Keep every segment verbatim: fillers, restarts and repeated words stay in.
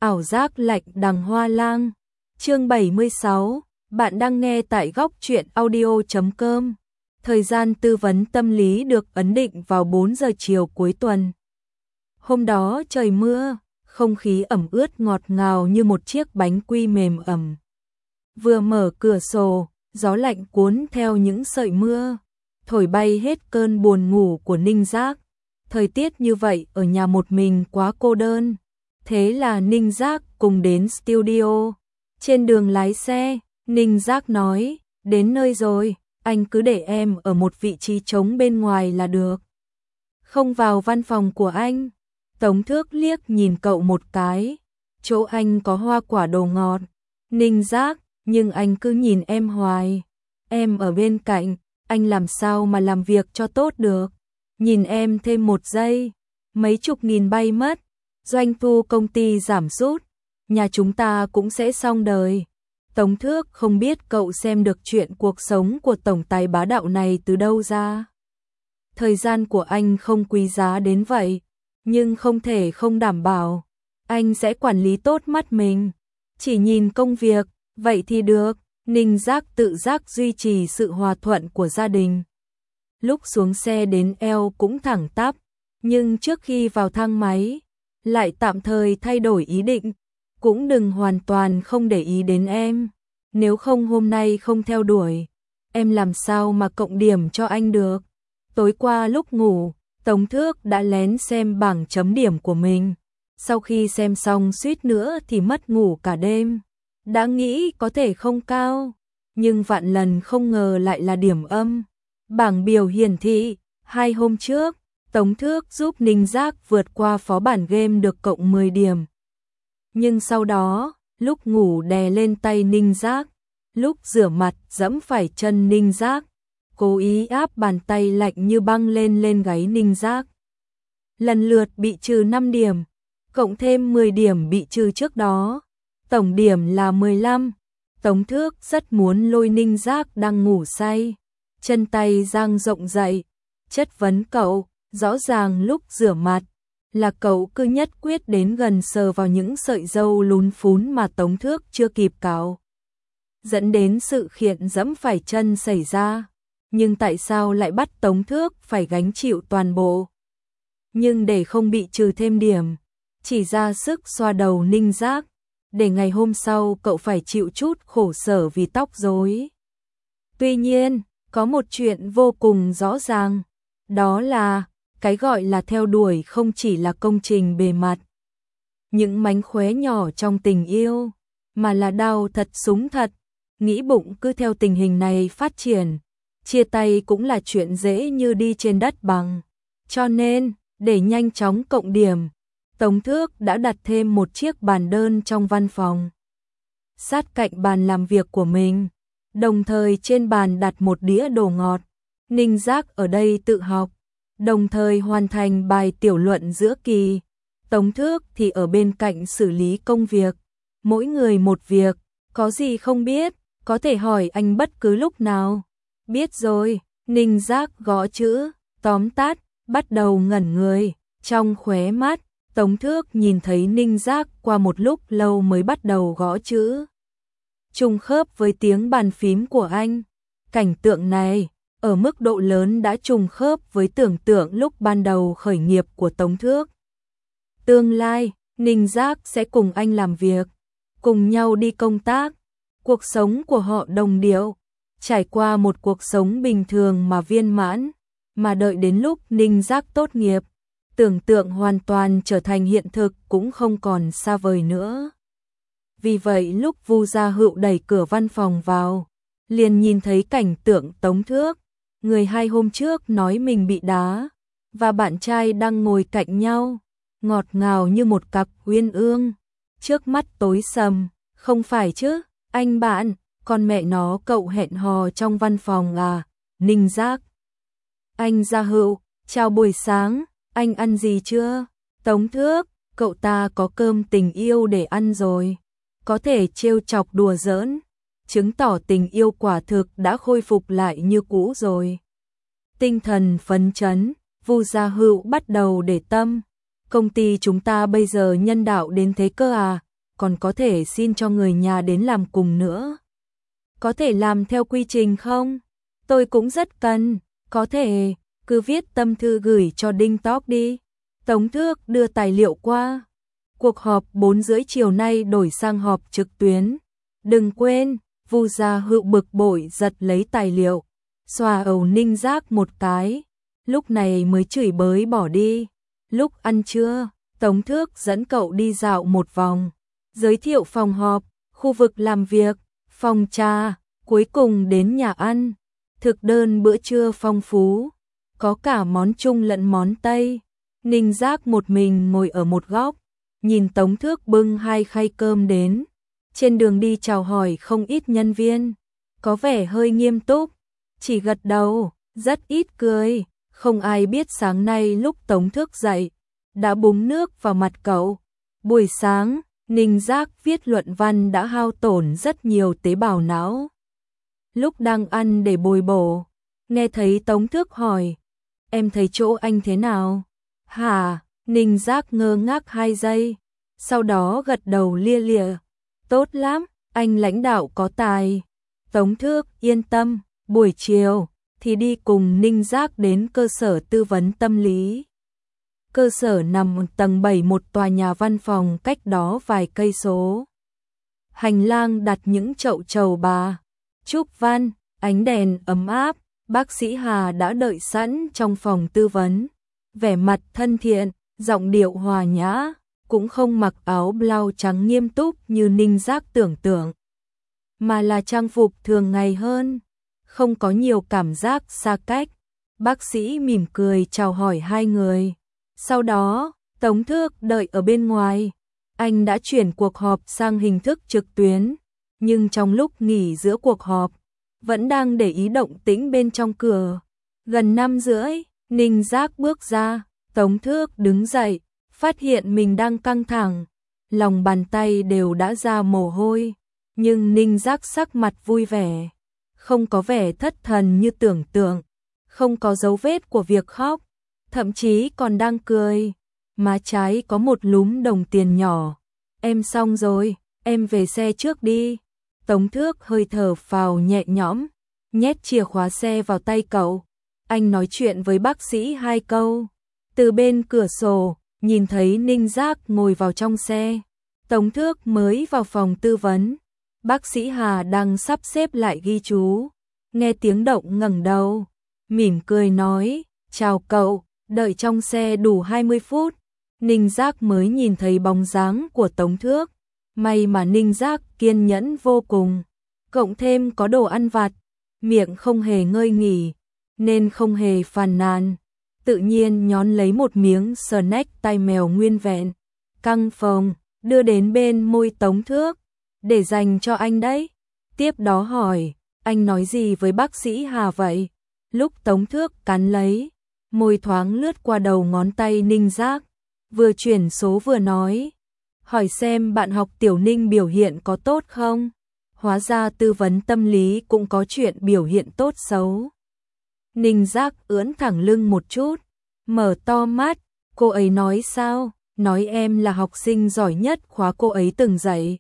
Ảo giác lạnh đằng hoa lang. Chương bảy mươi sáu, bạn đang nghe tại góc truyện audio chấm com. Thời gian tư vấn tâm lý được ấn định vào bốn giờ chiều cuối tuần. Hôm đó trời mưa, không khí ẩm ướt ngọt ngào như một chiếc bánh quy mềm ẩm. Vừa mở cửa sổ, gió lạnh cuốn theo những sợi mưa, thổi bay hết cơn buồn ngủ của Ninh Giác. Thời tiết như vậy ở nhà một mình quá cô đơn. Thế là Ninh Giác cùng đến studio. Trên đường lái xe, Ninh Giác nói, đến nơi rồi, anh cứ để em ở một vị trí trống bên ngoài là được. Không vào văn phòng của anh. Tống Thước liếc nhìn cậu một cái. Chỗ anh có hoa quả đồ ngọt. Ninh Giác, nhưng anh cứ nhìn em hoài. Em ở bên cạnh, anh làm sao mà làm việc cho tốt được. Nhìn em thêm một giây, mấy chục nghìn bay mất. Doanh thu công ty giảm sút, nhà chúng ta cũng sẽ xong đời. Tống Thước không biết cậu xem được chuyện cuộc sống của tổng tài bá đạo này từ đâu ra. Thời gian của anh không quý giá đến vậy, nhưng không thể không đảm bảo anh sẽ quản lý tốt mắt mình. Chỉ nhìn công việc, vậy thì được. Ninh Giác tự giác duy trì sự hòa thuận của gia đình. Lúc xuống xe đến eo cũng thẳng tắp, nhưng trước khi vào thang máy lại tạm thời thay đổi ý định. Cũng đừng hoàn toàn không để ý đến em. Nếu không hôm nay không theo đuổi, em làm sao mà cộng điểm cho anh được. Tối qua lúc ngủ, Tống Thước đã lén xem bảng chấm điểm của mình. Sau khi xem xong suýt nữa thì mất ngủ cả đêm. Đã nghĩ có thể không cao, nhưng vạn lần không ngờ lại là điểm âm. Bảng biểu hiển thị, hai hôm trước, Tống Thước giúp Ninh Giác vượt qua phó bản game được cộng mười điểm. Nhưng sau đó, lúc ngủ đè lên tay Ninh Giác, lúc rửa mặt giẫm phải chân Ninh Giác, cố ý áp bàn tay lạnh như băng lên lên gáy Ninh Giác. Lần lượt bị trừ năm điểm, cộng thêm mười điểm bị trừ trước đó, tổng điểm là mười lăm. Tống Thước rất muốn lôi Ninh Giác đang ngủ say, chân tay dang rộng dậy, chất vấn cậu. Rõ ràng lúc rửa mặt là cậu cứ nhất quyết đến gần sờ vào những sợi râu lún phún mà Tống Thước chưa kịp cạo, dẫn đến sự khiển dẫm phải chân xảy ra. Nhưng tại sao lại bắt Tống Thước phải gánh chịu toàn bộ? Nhưng để không bị trừ thêm điểm, chỉ ra sức xoa đầu Ninh Giác, để ngày hôm sau cậu phải chịu chút khổ sở vì tóc rối. Tuy nhiên, có một chuyện vô cùng rõ ràng, đó là cái gọi là theo đuổi không chỉ là công trình bề mặt, những mánh khóe nhỏ trong tình yêu, mà là đao thật súng thật. Nghĩ bụng cứ theo tình hình này phát triển, chia tay cũng là chuyện dễ như đi trên đất bằng. Cho nên, để nhanh chóng cộng điểm, Tống Thước đã đặt thêm một chiếc bàn đơn trong văn phòng, sát cạnh bàn làm việc của mình, đồng thời trên bàn đặt một đĩa đồ ngọt. Ninh Giác ở đây tự học, đồng thời hoàn thành bài tiểu luận giữa kỳ. Tống Thước thì ở bên cạnh xử lý công việc. Mỗi người một việc, có gì không biết, có thể hỏi anh bất cứ lúc nào. Biết rồi, Ninh Giác gõ chữ, tóm tắt, bắt đầu ngẩn người. Trong khóe mắt, Tống Thước nhìn thấy Ninh Giác qua một lúc lâu mới bắt đầu gõ chữ, trùng khớp với tiếng bàn phím của anh. Cảnh tượng này ở mức độ lớn đã trùng khớp với tưởng tượng lúc ban đầu khởi nghiệp của Tống Thước. Tương lai, Ninh Giác sẽ cùng anh làm việc, cùng nhau đi công tác. Cuộc sống của họ đồng điệu, trải qua một cuộc sống bình thường mà viên mãn, mà đợi đến lúc Ninh Giác tốt nghiệp, tưởng tượng hoàn toàn trở thành hiện thực cũng không còn xa vời nữa. Vì vậy lúc Vu Gia Hựu đẩy cửa văn phòng vào, liền nhìn thấy cảnh tượng Tống Thước, người hai hôm trước nói mình bị đá, và bạn trai đang ngồi cạnh nhau, ngọt ngào như một cặp uyên ương. Trước mắt tối sầm, không phải chứ, anh bạn, con mẹ nó cậu hẹn hò trong văn phòng à? Ninh Giác. Anh Gia Hựu, chào buổi sáng, anh ăn gì chưa? Tống Thước, cậu ta có cơm tình yêu để ăn rồi, có thể trêu chọc đùa giỡn, chứng tỏ tình yêu quả thực đã khôi phục lại như cũ rồi. Tinh thần phấn chấn, Vu Gia Hựu bắt đầu để tâm. Công ty chúng ta bây giờ nhân đạo đến thế cơ à? còn có thể xin cho người nhà đến làm cùng nữa. Có thể làm theo quy trình không? Tôi cũng rất cần, có thể, cứ viết tâm thư gửi cho Đinh Talk đi. Tống Thước đưa tài liệu qua. Cuộc họp bốn rưỡi chiều nay đổi sang họp trực tuyến. Đừng quên, Vu Gia Hữu bực bội giật lấy tài liệu, xòa ầu Ninh Giác một cái, lúc này mới chửi bới bỏ đi. Lúc ăn trưa, Tống Thước dẫn cậu đi dạo một vòng, giới thiệu phòng họp, khu vực làm việc, phòng trà, cuối cùng đến nhà ăn. Thực đơn bữa trưa phong phú, có cả món Trung lẫn món Tây. Ninh Giác một mình ngồi ở một góc, nhìn Tống Thước bưng hai khay cơm đến. Trên đường đi chào hỏi không ít nhân viên, có vẻ hơi nghiêm túc, chỉ gật đầu, rất ít cười. Không ai biết sáng nay lúc Tống Thước dậy, đã búng nước vào mặt cậu. Buổi sáng, Ninh Giác viết luận văn đã hao tổn rất nhiều tế bào não. Lúc đang ăn để bồi bổ, nghe thấy Tống Thước hỏi, em thấy chỗ anh thế nào? Hả? Ninh Giác ngơ ngác hai giây, sau đó gật đầu lia lịa. Tốt lắm, anh lãnh đạo có tài. Tống Thước yên tâm, buổi chiều thì đi cùng Ninh Giác đến cơ sở tư vấn tâm lý. Cơ sở nằm tầng bảy một tòa nhà văn phòng cách đó vài cây số. Hành lang đặt những chậu trầu bà, trúc văn, ánh đèn ấm áp. Bác sĩ Hà đã đợi sẵn trong phòng tư vấn, vẻ mặt thân thiện, giọng điệu hòa nhã, cũng không mặc áo blau trắng nghiêm túc như Ninh Giác tưởng tượng, mà là trang phục thường ngày hơn, không có nhiều cảm giác xa cách. Bác sĩ mỉm cười chào hỏi hai người. Sau đó, Tống Thước đợi ở bên ngoài. Anh đã chuyển cuộc họp sang hình thức trực tuyến, nhưng trong lúc nghỉ giữa cuộc họp, vẫn đang để ý động tĩnh bên trong cửa. Gần năm rưỡi, Ninh Giác bước ra, Tống Thước đứng dậy, phát hiện mình đang căng thẳng, lòng bàn tay đều đã ra mồ hôi, nhưng Ninh Giác sắc mặt vui vẻ, không có vẻ thất thần như tưởng tượng, không có dấu vết của việc khóc, thậm chí còn đang cười. Má trái có một lúm đồng tiền nhỏ. Em xong rồi, em về xe trước đi. Tống Thước hơi thở phào nhẹ nhõm, nhét chìa khóa xe vào tay cậu. Anh nói chuyện với bác sĩ hai câu. Từ bên cửa sổ, nhìn thấy Ninh Giác ngồi vào trong xe. Tống Thước mới vào phòng tư vấn. Bác sĩ Hà đang sắp xếp lại ghi chú. Nghe tiếng động ngẩng đầu, mỉm cười nói, chào cậu, đợi trong xe đủ hai mươi phút. Ninh Giác mới nhìn thấy bóng dáng của Tống Thước. May mà Ninh Giác kiên nhẫn vô cùng, cộng thêm có đồ ăn vặt, miệng không hề ngơi nghỉ, nên không hề phàn nàn. Tự nhiên nhón lấy một miếng snack tai mèo nguyên vẹn, căng phồng, đưa đến bên môi Tống Thước, để dành cho anh đấy. Tiếp đó hỏi, anh nói gì với bác sĩ Hà vậy? Lúc Tống Thước cắn lấy, môi thoáng lướt qua đầu ngón tay Ninh Giác, vừa chuyển số vừa nói, hỏi xem bạn học Tiểu Ninh biểu hiện có tốt không? Hóa ra tư vấn tâm lý cũng có chuyện biểu hiện tốt xấu. Ninh Giác ưỡn thẳng lưng một chút, mở to mắt, cô ấy nói sao? Nói em là học sinh giỏi nhất khóa cô ấy từng dạy.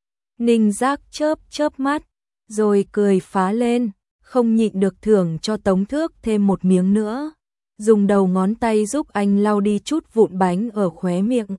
Ninh Giác chớp chớp mắt, rồi cười phá lên, không nhịn được thưởng cho Tống Thước thêm một miếng nữa, dùng đầu ngón tay giúp anh lau đi chút vụn bánh ở khóe miệng.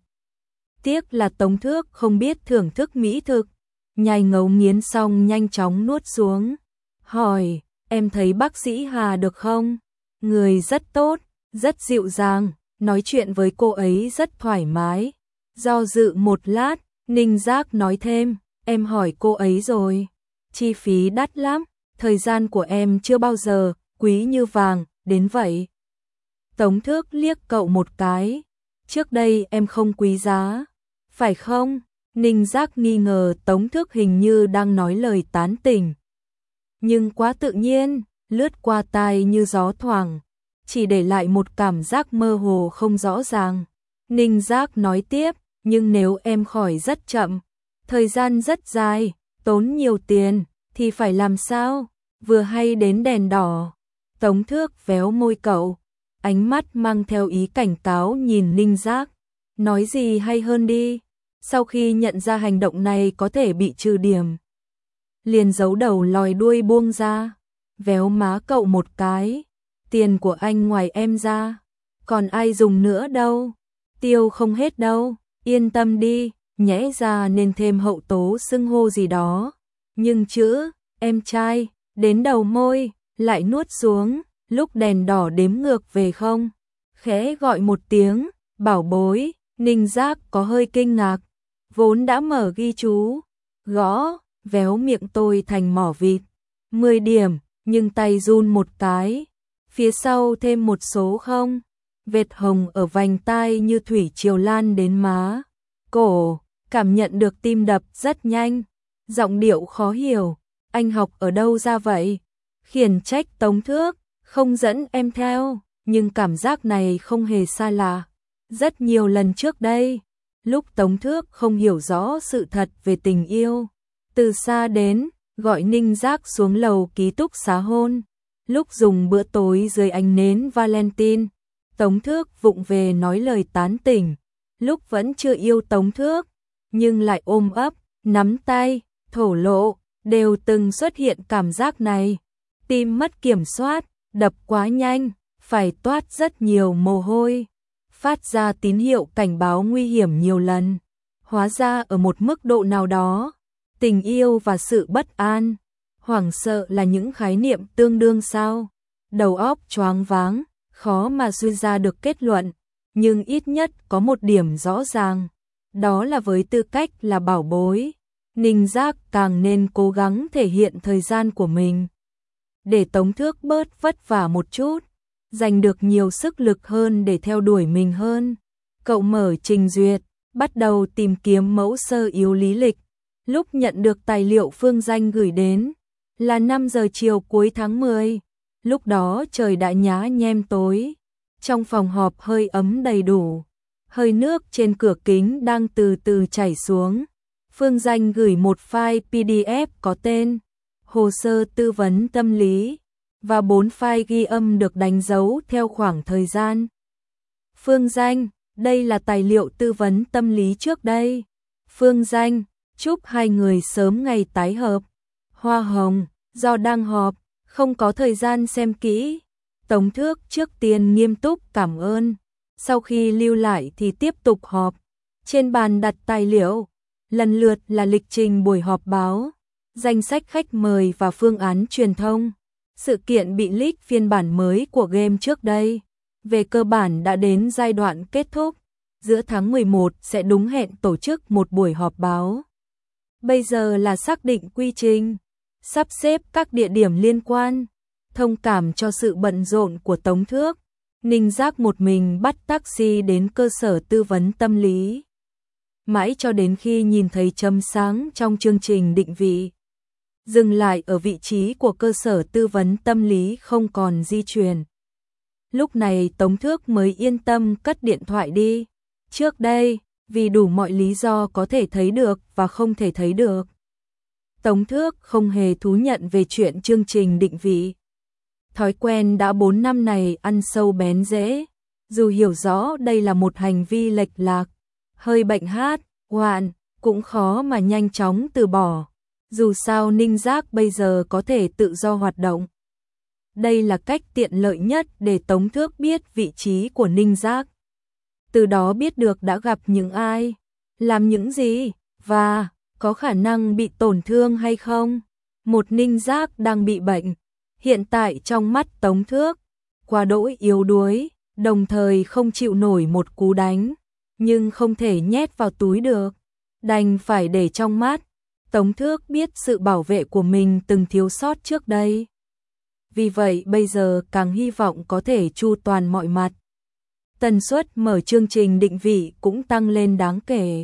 Tiếc là Tống Thước không biết thưởng thức mỹ thực, nhai ngấu nghiến xong nhanh chóng nuốt xuống. Hỏi, em thấy bác sĩ Hà được không? Người rất tốt, rất dịu dàng, nói chuyện với cô ấy rất thoải mái. Do dự một lát, Ninh Giác nói thêm, em hỏi cô ấy rồi, chi phí đắt lắm, thời gian của em chưa bao giờ quý như vàng đến vậy. Tống Thước liếc cậu một cái, trước đây em không quý giá, phải không? Ninh Giác nghi ngờ Tống Thước hình như đang nói lời tán tỉnh, nhưng quá tự nhiên, lướt qua tai như gió thoảng, chỉ để lại một cảm giác mơ hồ không rõ ràng. Ninh Giác nói tiếp, nhưng nếu em khỏi rất chậm, thời gian rất dài, tốn nhiều tiền, thì phải làm sao? Vừa hay đến đèn đỏ. Tống Thước véo môi cậu, ánh mắt mang theo ý cảnh cáo nhìn Ninh Giác. Nói gì hay hơn đi, Sau khi nhận ra hành động này có thể bị trừ điểm, liền giấu đầu lòi đuôi buông ra, véo má cậu một cái. Tiền của anh ngoài em ra, còn ai dùng nữa đâu, tiêu không hết đâu, yên tâm đi, nhẽ ra nên thêm hậu tố xưng hô gì đó. Nhưng chữ, em trai, đến đầu môi, lại nuốt xuống, lúc đèn đỏ đếm ngược về không. Khẽ gọi một tiếng, bảo bối, Ninh Giác có hơi kinh ngạc, vốn đã mở ghi chú, gõ, véo miệng tôi thành mỏ vịt. mười điểm, nhưng tay run một cái, phía sau thêm một số không. Vệt hồng ở vành tai như thủy triều lan đến má, cổ, cảm nhận được tim đập rất nhanh. Giọng điệu khó hiểu, anh học ở đâu ra vậy? Khiển trách Tống Thước, không dẫn em theo, nhưng cảm giác này không hề xa lạ. Rất nhiều lần trước đây, lúc Tống Thước không hiểu rõ sự thật về tình yêu, từ xa đến, gọi Ninh Giác xuống lầu ký túc xá hôn. Lúc dùng bữa tối dưới ánh nến Valentine, Tống Thước vụng về nói lời tán tỉnh. Lúc vẫn chưa yêu Tống Thước, nhưng lại ôm ấp, nắm tay, thổ lộ, đều từng xuất hiện cảm giác này. Tim mất kiểm soát, đập quá nhanh, phải toát rất nhiều mồ hôi, phát ra tín hiệu cảnh báo nguy hiểm nhiều lần. Hóa ra ở một mức độ nào đó, tình yêu và sự bất an, hoảng sợ là những khái niệm tương đương sao? Đầu óc choáng váng, khó mà suy ra được kết luận, nhưng ít nhất có một điểm rõ ràng, đó là với tư cách là bảo bối, Ninh Giác càng nên cố gắng thể hiện thời gian của mình, để Tống Thước bớt vất vả một chút, dành được nhiều sức lực hơn để theo đuổi mình hơn. Cậu mở trình duyệt, bắt đầu tìm kiếm mẫu sơ yếu lý lịch. Lúc nhận được tài liệu Phương Danh gửi đến là năm giờ chiều cuối tháng mười. Lúc đó trời đã nhá nhem tối, trong phòng họp hơi ấm đầy đủ, hơi nước trên cửa kính đang từ từ chảy xuống. Phương Danh gửi một file pê đê ép có tên hồ sơ tư vấn tâm lý và bốn file ghi âm được đánh dấu theo khoảng thời gian. Phương Danh, đây là tài liệu tư vấn tâm lý trước đây. Phương Danh, chúc hai người sớm ngày tái hợp. Hoa hồng, do đang họp, không có thời gian xem kỹ. Tống Thước trước tiên nghiêm túc cảm ơn. Sau khi lưu lại thì tiếp tục họp. Trên bàn đặt tài liệu, lần lượt là lịch trình buổi họp báo, danh sách khách mời và phương án truyền thông. Sự kiện bị leak phiên bản mới của game trước đây, về cơ bản đã đến giai đoạn kết thúc. Giữa tháng mười một sẽ đúng hẹn tổ chức một buổi họp báo. Bây giờ là xác định quy trình, sắp xếp các địa điểm liên quan. Thông cảm cho sự bận rộn của Tống Thước, Ninh Giác một mình bắt taxi đến cơ sở tư vấn tâm lý. Mãi cho đến khi nhìn thấy chấm sáng trong chương trình định vị, dừng lại ở vị trí của cơ sở tư vấn tâm lý không còn di chuyển. Lúc này Tống Thước mới yên tâm cất điện thoại đi. Trước đây, vì đủ mọi lý do có thể thấy được và không thể thấy được, Tống Thước không hề thú nhận về chuyện chương trình định vị. Thói quen đã bốn năm này ăn sâu bén rễ, dù hiểu rõ đây là một hành vi lệch lạc, hơi bệnh hát, hoạn, cũng khó mà nhanh chóng từ bỏ. Dù sao Ninh Giác bây giờ có thể tự do hoạt động. Đây là cách tiện lợi nhất để Tống Thước biết vị trí của Ninh Giác. Từ đó biết được đã gặp những ai, làm những gì, và có khả năng bị tổn thương hay không. Một Ninh Giác đang bị bệnh, hiện tại trong mắt Tống Thước, quá đỗi yếu đuối, đồng thời không chịu nổi một cú đánh, nhưng không thể nhét vào túi được, đành phải để trong mắt. Tống Thước biết sự bảo vệ của mình từng thiếu sót trước đây. Vì vậy bây giờ càng hy vọng có thể chu toàn mọi mặt. Tần suất mở chương trình định vị cũng tăng lên đáng kể.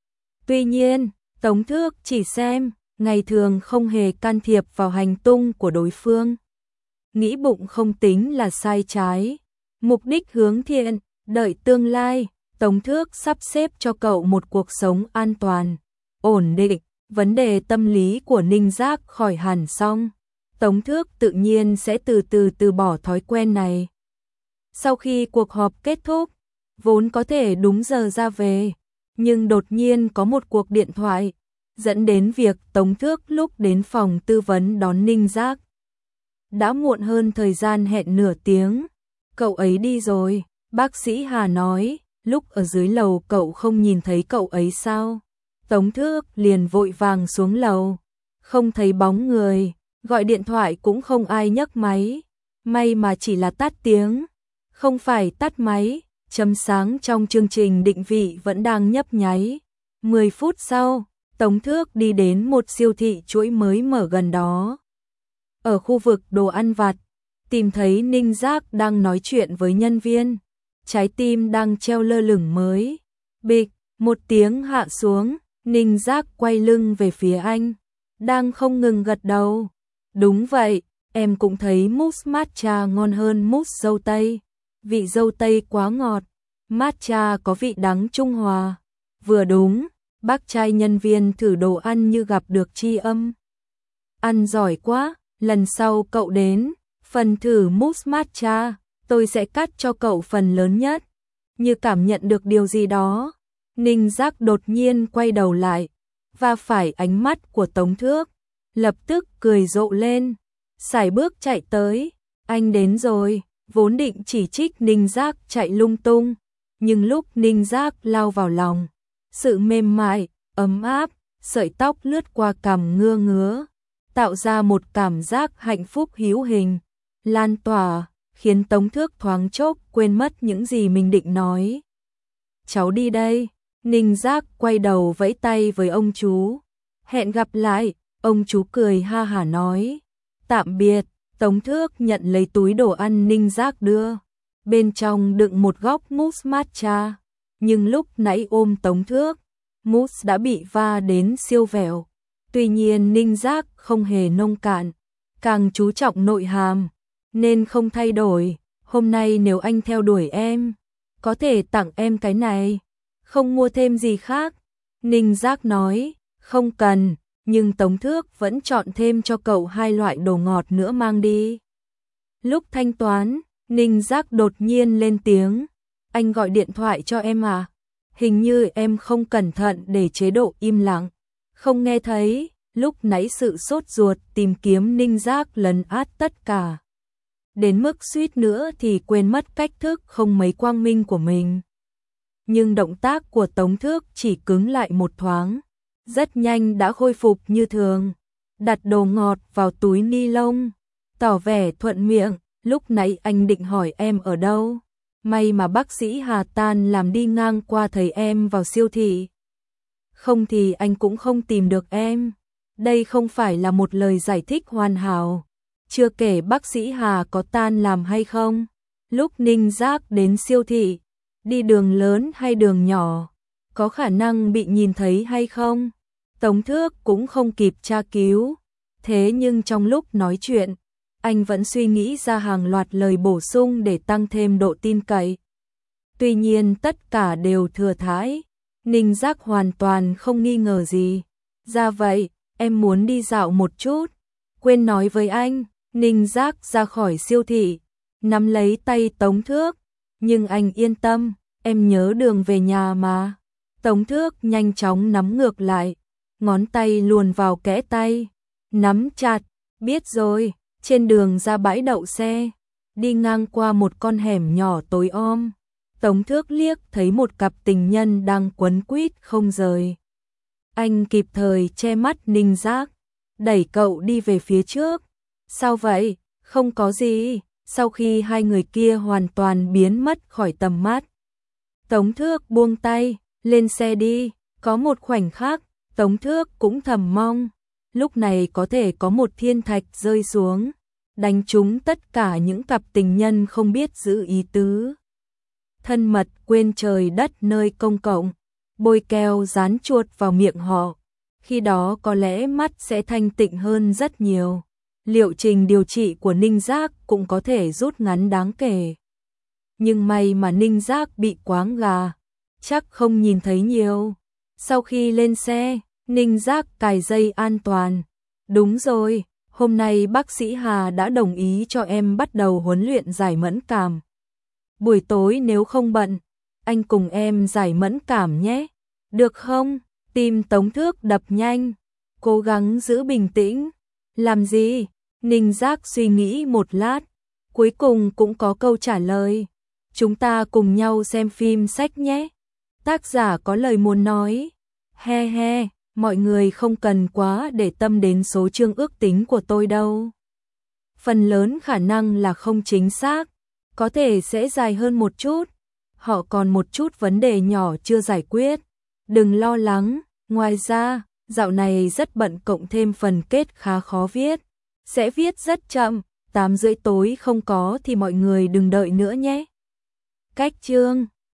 Tuy nhiên, Tống Thước chỉ xem, ngày thường không hề can thiệp vào hành tung của đối phương. Nghĩ bụng không tính là sai trái. Mục đích hướng thiện, đợi tương lai, Tống Thước sắp xếp cho cậu một cuộc sống an toàn, ổn định. Vấn đề tâm lý của Ninh Giác khỏi hẳn xong, Tống Thước tự nhiên sẽ từ từ từ bỏ thói quen này. Sau khi cuộc họp kết thúc, vốn có thể đúng giờ ra về, Nhưng đột nhiên có một cuộc điện thoại, dẫn đến việc Tống Thước lúc đến phòng tư vấn đón Ninh Giác. Đã muộn hơn thời gian hẹn nửa tiếng. Cậu ấy đi rồi, bác sĩ Hà nói, lúc ở dưới lầu cậu không nhìn thấy cậu ấy sao? Tống Thước liền vội vàng xuống lầu, không thấy bóng người, gọi điện thoại cũng không ai nhấc máy, may mà chỉ là tắt tiếng, không phải tắt máy, chấm sáng trong chương trình định vị vẫn đang nhấp nháy. mười phút sau, Tống Thước đi đến một siêu thị chuỗi mới mở gần đó. Ở khu vực đồ ăn vặt, tìm thấy Ninh Giác đang nói chuyện với nhân viên, trái tim đang treo lơ lửng mới. Bịch, một tiếng hạ xuống, Ninh Giác quay lưng về phía anh, đang không ngừng gật đầu. Đúng vậy, em cũng thấy mousse matcha ngon hơn mousse dâu tây. Vị dâu tây quá ngọt, matcha có vị đắng trung hòa. Vừa đúng, bác trai nhân viên thử đồ ăn như gặp được tri âm. Ăn giỏi quá, lần sau cậu đến, phần thử mousse matcha, tôi sẽ cắt cho cậu phần lớn nhất. Như cảm nhận được điều gì đó, Ninh Giác đột nhiên quay đầu lại, và phải ánh mắt của Tống Thước, lập tức cười rộ lên, sải bước chạy tới. Anh đến rồi. Vốn định chỉ trích Ninh Giác chạy lung tung, nhưng lúc Ninh Giác lao vào lòng, sự mềm mại, ấm áp, sợi tóc lướt qua cằm ngưa ngứa, tạo ra một cảm giác hạnh phúc hữu hình, lan tỏa, khiến Tống Thước thoáng chốc quên mất những gì mình định nói. Cháu đi đây. Ninh Giác quay đầu vẫy tay với ông chú. Hẹn gặp lại. Ông chú cười ha hả nói. Tạm biệt. Tống Thước nhận lấy túi đồ ăn Ninh Giác đưa. Bên trong đựng một góc mousse matcha. Nhưng lúc nãy ôm Tống Thước, mousse đã bị va đến siêu vẹo. Tuy nhiên Ninh Giác không hề nông cạn, càng chú trọng nội hàm, nên không thay đổi. Hôm nay nếu anh theo đuổi em, có thể tặng em cái này, không mua thêm gì khác. Ninh Giác nói, không cần. Nhưng Tống Thước vẫn chọn thêm cho cậu hai loại đồ ngọt nữa mang đi. Lúc thanh toán, Ninh Giác đột nhiên lên tiếng. Anh gọi điện thoại cho em à? Hình như em không cẩn thận để chế độ im lặng. Không nghe thấy, lúc nãy sự sốt ruột tìm kiếm Ninh Giác lấn át tất cả. Đến mức suýt nữa thì quên mất cách thức không mấy quang minh của mình. Nhưng động tác của Tống Thước chỉ cứng lại một thoáng. Rất nhanh đã khôi phục như thường, đặt đồ ngọt vào túi ni lông, tỏ vẻ thuận miệng. Lúc nãy anh định hỏi em ở đâu, may mà bác sĩ Hà tan làm đi ngang qua thấy em vào siêu thị. Không thì anh cũng không tìm được em. Đây không phải là một lời giải thích hoàn hảo, chưa kể bác sĩ Hà có tan làm hay không. Lúc Ninh Giác đến siêu thị, đi đường lớn hay đường nhỏ, có khả năng bị nhìn thấy hay không? Tống Thước cũng không kịp tra cứu. Thế nhưng trong lúc nói chuyện, anh vẫn suy nghĩ ra hàng loạt lời bổ sung để tăng thêm độ tin cậy. Tuy nhiên tất cả đều thừa thãi. Ninh Giác hoàn toàn không nghi ngờ gì. Ra vậy, em muốn đi dạo một chút. Quên nói với anh. Ninh Giác ra khỏi siêu thị, nắm lấy tay Tống Thước. Nhưng anh yên tâm, em nhớ đường về nhà mà. Tống Thước nhanh chóng nắm ngược lại, ngón tay luồn vào kẽ tay, nắm chặt. Biết rồi. Trên đường ra bãi đậu xe, đi ngang qua một con hẻm nhỏ tối om, Tống Thước liếc thấy một cặp tình nhân đang quấn quýt không rời. Anh kịp thời che mắt Ninh Giác, đẩy cậu đi về phía trước. Sao vậy? Không có gì. Sau khi hai người kia hoàn toàn biến mất khỏi tầm mắt, Tống Thước buông tay, lên xe đi. Có một khoảnh khắc, Tống Thước cũng thầm mong, lúc này có thể có một thiên thạch rơi xuống, đánh trúng tất cả những cặp tình nhân không biết giữ ý tứ. Thân mật quên trời đất nơi công cộng, bôi keo dán chuột vào miệng họ. Khi đó có lẽ mắt sẽ thanh tịnh hơn rất nhiều. Liệu trình điều trị của Ninh Giác cũng có thể rút ngắn đáng kể. Nhưng may mà Ninh Giác bị quáng gà, chắc không nhìn thấy nhiều. Sau khi lên xe, Ninh Giác cài dây an toàn. Đúng rồi, hôm nay bác sĩ Hà đã đồng ý cho em bắt đầu huấn luyện giải mẫn cảm. Buổi tối nếu không bận, anh cùng em giải mẫn cảm nhé. Được không? Tim Tống Thước đập nhanh, cố gắng giữ bình tĩnh. Làm gì? Ninh Giác suy nghĩ một lát, cuối cùng cũng có câu trả lời. Chúng ta cùng nhau xem phim sách nhé. Tác giả có lời muốn nói. He he, mọi người không cần quá để tâm đến số chương ước tính của tôi đâu. Phần lớn khả năng là không chính xác, có thể sẽ dài hơn một chút. Họ còn một chút vấn đề nhỏ chưa giải quyết. Đừng lo lắng, ngoài ra, dạo này rất bận cộng thêm phần kết khá khó viết. Sẽ viết rất chậm, tám rưỡi tối không có thì mọi người đừng đợi nữa nhé. Cách chương